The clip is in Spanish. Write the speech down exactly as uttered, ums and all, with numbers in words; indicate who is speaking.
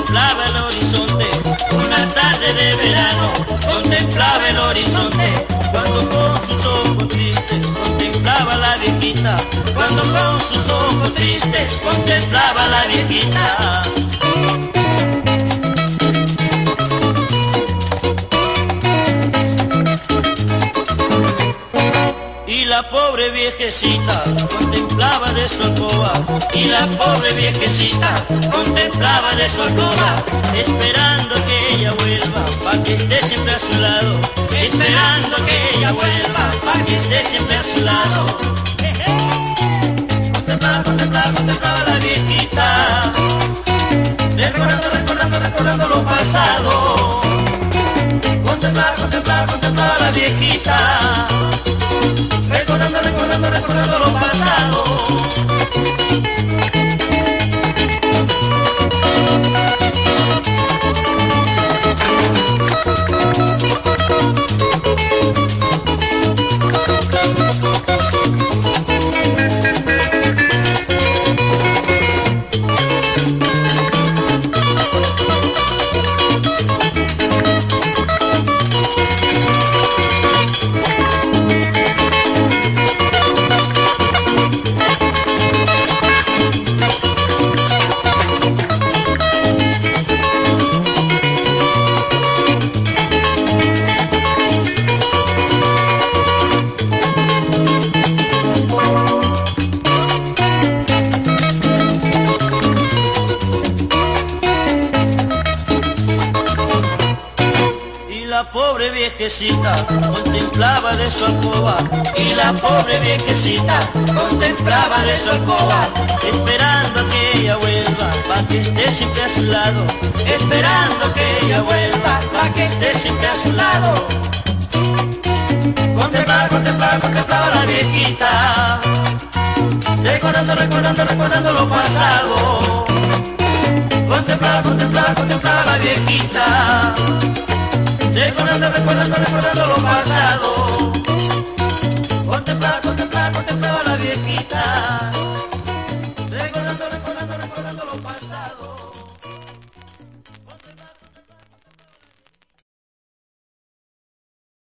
Speaker 1: contemplaba el horizonte, una tarde de verano, contemplaba el horizonte, cuando con sus ojos tristes contemplaba la viejita, cuando con sus ojos tristes contemplaba la viejita. Y la pobre viejecita contemplaba de su alcoba, y la pobre viejecita contemplaba de su alcoba, esperando que ella vuelva, pa' que esté siempre a su lado, esperando que ella vuelva, pa' que esté siempre a su lado. Contemplaba, contemplaba, contemplaba la viejita, recordando, recordando, recordando lo pasado. Contemplaba, contemplaba, contemplaba la viejita, recordando, recordando, recordando lo pasado. La pobre viejecita contemplaba de su alcoba, y la pobre viejecita contemplaba de su alcoba, esperando que ella vuelva, pa' que esté siempre a su lado, esperando que ella vuelva, pa' que esté siempre a su lado. Contemplaba, contemplaba, contemplaba la viejita, recordando, recordando, recordando lo pasado. Contemplaba, contemplaba, contemplaba la viejita, recordando, recordando, recordando lo pasado.